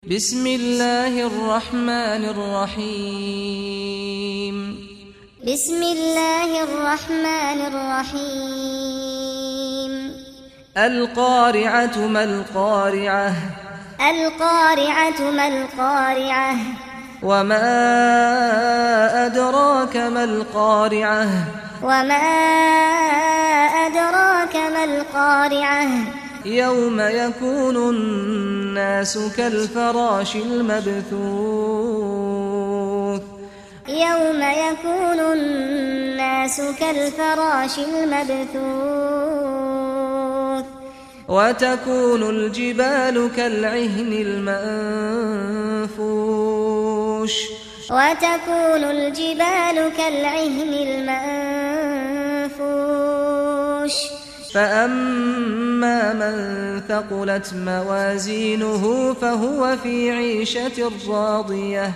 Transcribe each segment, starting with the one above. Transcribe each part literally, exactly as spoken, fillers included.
بسم الله الرحمن الرحيم بسم الله الرحمن الرحيم القارعة ما القارعة القارعة ما القارعة وما أدراك ما القارعة وما أدراك ما القارعة يوم يكون الناس كالفراش المبثوث يوم يكون الناس كالفراش المبثوث وتكون الجبال كالعهن المنفوش وتكون الجبال كالعهن المنفوش فأما من ثقلت موازينه فهو في عيشة راضية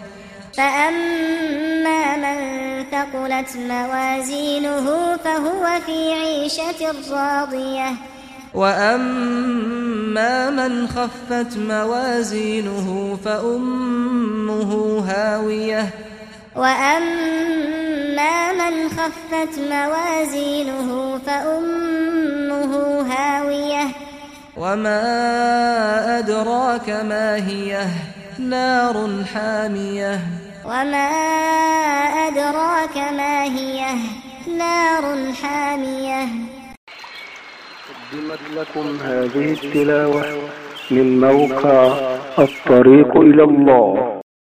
فأما من ثقلت موازينه فهو في عيشة راضية وأما من خفت موازينه فأمه هاوية وأما من خفت موازينه فأمه هاوية وما أدراك ما هي نار حامية وما أدراك ما هي نار حامية. قدمت لكم هذه التلاوة من موقع الطريق إلى الله.